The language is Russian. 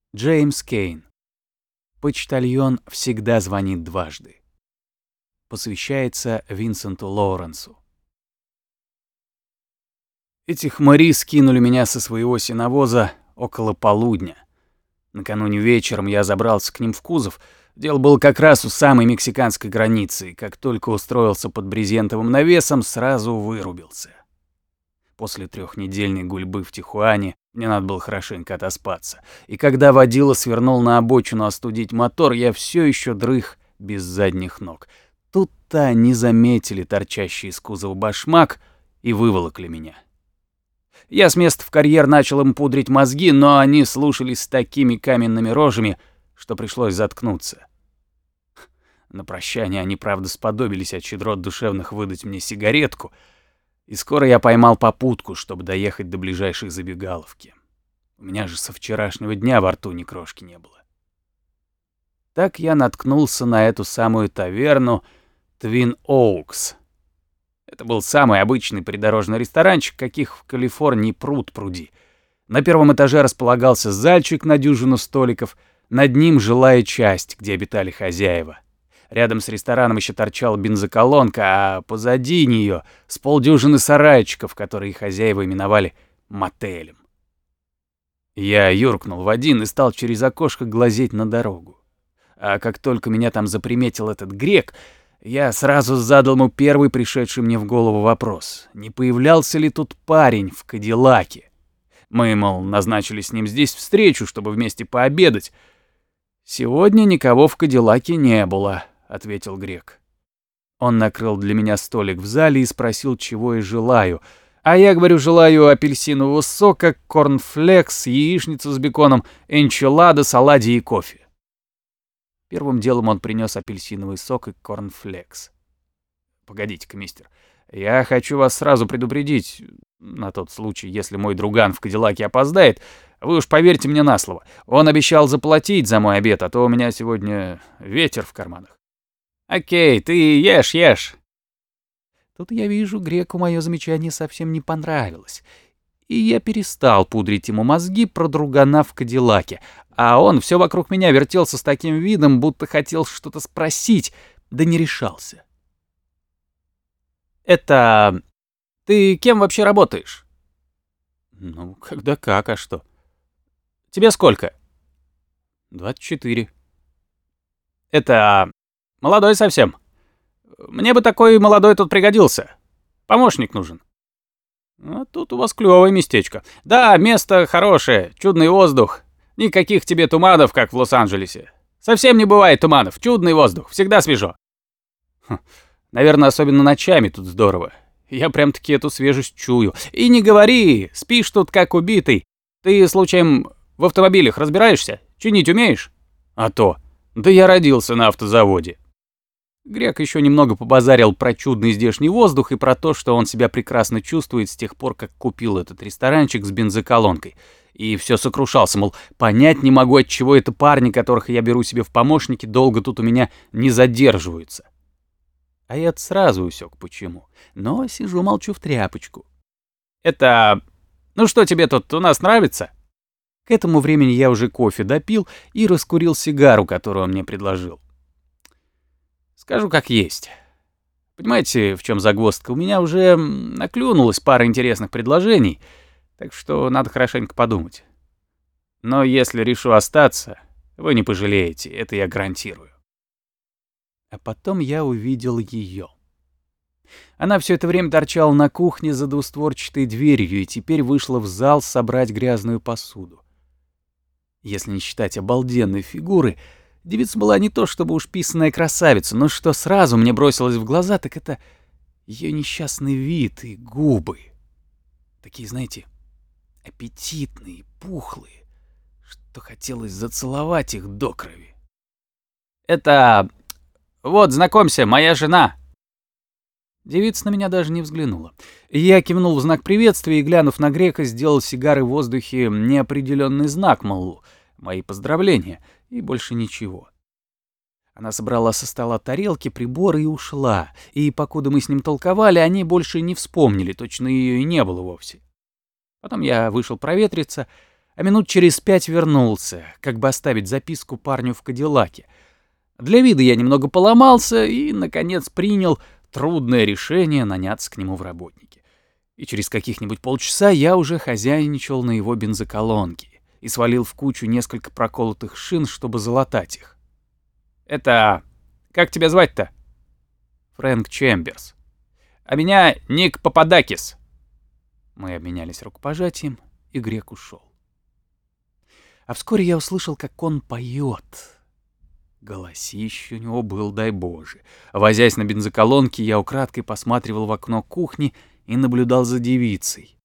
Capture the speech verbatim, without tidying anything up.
Джеймс Кейн. Почтальон всегда звонит дважды. Посвящается Винсенту Лоуренсу. Эти хмари скинули меня со своего сеновоза около полудня. Накануне вечером я забрался к ним в кузов. Дело было как раз у самой мексиканской границы, и как только устроился под брезентовым навесом, сразу вырубился. После трехнедельной гульбы в Тихуане мне надо было хорошенько отоспаться. И когда водила свернул на обочину остудить мотор, я все еще дрых без задних ног. Тут-то они заметили торчащий из кузова башмак и выволокли меня. Я с места в карьер начал им пудрить мозги, но они слушались с такими каменными рожами, что пришлось заткнуться. На прощание они, правда, сподобились от щедрот душевных выдать мне сигаретку, и скоро я поймал попутку, чтобы доехать до ближайшей забегаловки. У меня же со вчерашнего дня во рту ни крошки не было. Так я наткнулся на эту самую таверну Твин Оукс. Это был самый обычный придорожный ресторанчик, каких в Калифорнии пруд пруди. На первом этаже располагался зальчик на дюжину столиков, над ним жилая часть, где обитали хозяева. Рядом с рестораном еще торчала бензоколонка, а позади нее с полдюжины сарайчиков, которые хозяева именовали мотелем. Я юркнул в один и стал через окошко глазеть на дорогу. А как только меня там заприметил этот грек, я сразу задал ему первый пришедший мне в голову вопрос. Не появлялся ли тут парень в Кадиллаке? Мы, мол, назначили с ним здесь встречу, чтобы вместе пообедать. «Сегодня никого в Кадиллаке не было», — ответил грек. Он накрыл для меня столик в зале и спросил, чего я желаю. А я говорю, желаю апельсинового сока, корнфлекс, яичницу с беконом, энчилада, оладьи и кофе. Первым делом он принес апельсиновый сок и корнфлекс. «Погодите-ка, мистер, я хочу вас сразу предупредить, на тот случай, если мой друган в Кадиллаке опоздает, вы уж поверьте мне на слово. Он обещал заплатить за мой обед, а то у меня сегодня ветер в карманах». «Окей, ты ешь, ешь». Тут я вижу, греку мое замечание совсем не понравилось. И я перестал пудрить ему мозги про другана в Кадиллаке, а он все вокруг меня вертелся с таким видом, будто хотел что-то спросить, да не решался. «Это... ты кем вообще работаешь?» «Ну, когда как, а что?» «Тебе сколько?» «двадцать четыре». «Это... молодой совсем. Мне бы такой молодой тут пригодился. Помощник нужен». «А тут у вас клёвое местечко. Да, место хорошее, чудный воздух. Никаких тебе туманов, как в Лос-Анджелесе. Совсем не бывает туманов, чудный воздух, всегда свежо». Хм, наверное, особенно ночами тут здорово. Я прям-таки эту свежесть чую. И не говори, спишь тут как убитый. Ты, случаем, в автомобилях разбираешься? Чинить умеешь? А то. Да я родился на автозаводе. Грек еще немного побазарил про чудный здешний воздух и про то, что он себя прекрасно чувствует с тех пор, как купил этот ресторанчик с бензоколонкой. И все сокрушался, мол, понять не могу, отчего это парни, которых я беру себе в помощники, долго тут у меня не задерживаются. А я сразу усек почему. Но сижу молчу в тряпочку. «Это... ну что тебе тут у нас нравится?» К этому времени я уже кофе допил и раскурил сигару, которую он мне предложил. Скажу как есть. Понимаете, в чем загвоздка? У меня уже наклюнулась пара интересных предложений, так что надо хорошенько подумать. Но если решу остаться, вы не пожалеете, это я гарантирую. А потом я увидел ее. Она все это время торчала на кухне за двустворчатой дверью и теперь вышла в зал собрать грязную посуду. Если не считать обалденной фигуры, девица была не то чтобы уж писаная красавица, но что сразу мне бросилось в глаза, так это ее несчастный вид и губы. Такие, знаете, аппетитные, пухлые, что хотелось зацеловать их до крови. «Это... вот, знакомься, моя жена». Девица на меня даже не взглянула. Я кивнул в знак приветствия и, глянув на грека, сделал сигарой в воздухе неопределенный знак, мол, мои поздравления, и больше ничего. Она собрала со стола тарелки, приборы и ушла, и покуда мы с ним толковали, они больше не вспомнили, точно ее и не было вовсе. Потом я вышел проветриться, а минут через пять вернулся, как бы оставить записку парню в Кадиллаке. Для вида я немного поломался и, наконец, принял трудное решение наняться к нему в работники. И через каких-нибудь полчаса я уже хозяйничал на его бензоколонке и свалил в кучу несколько проколотых шин, чтобы залатать их. «Это... как тебя звать-то?» «Фрэнк Чемберс». «А меня Ник Пападакис». Мы обменялись рукопожатием, и грек ушел. А вскоре я услышал, как он поет. Голосище у него был, дай Боже. Возясь на бензоколонке, я украдкой посматривал в окно кухни и наблюдал за девицей.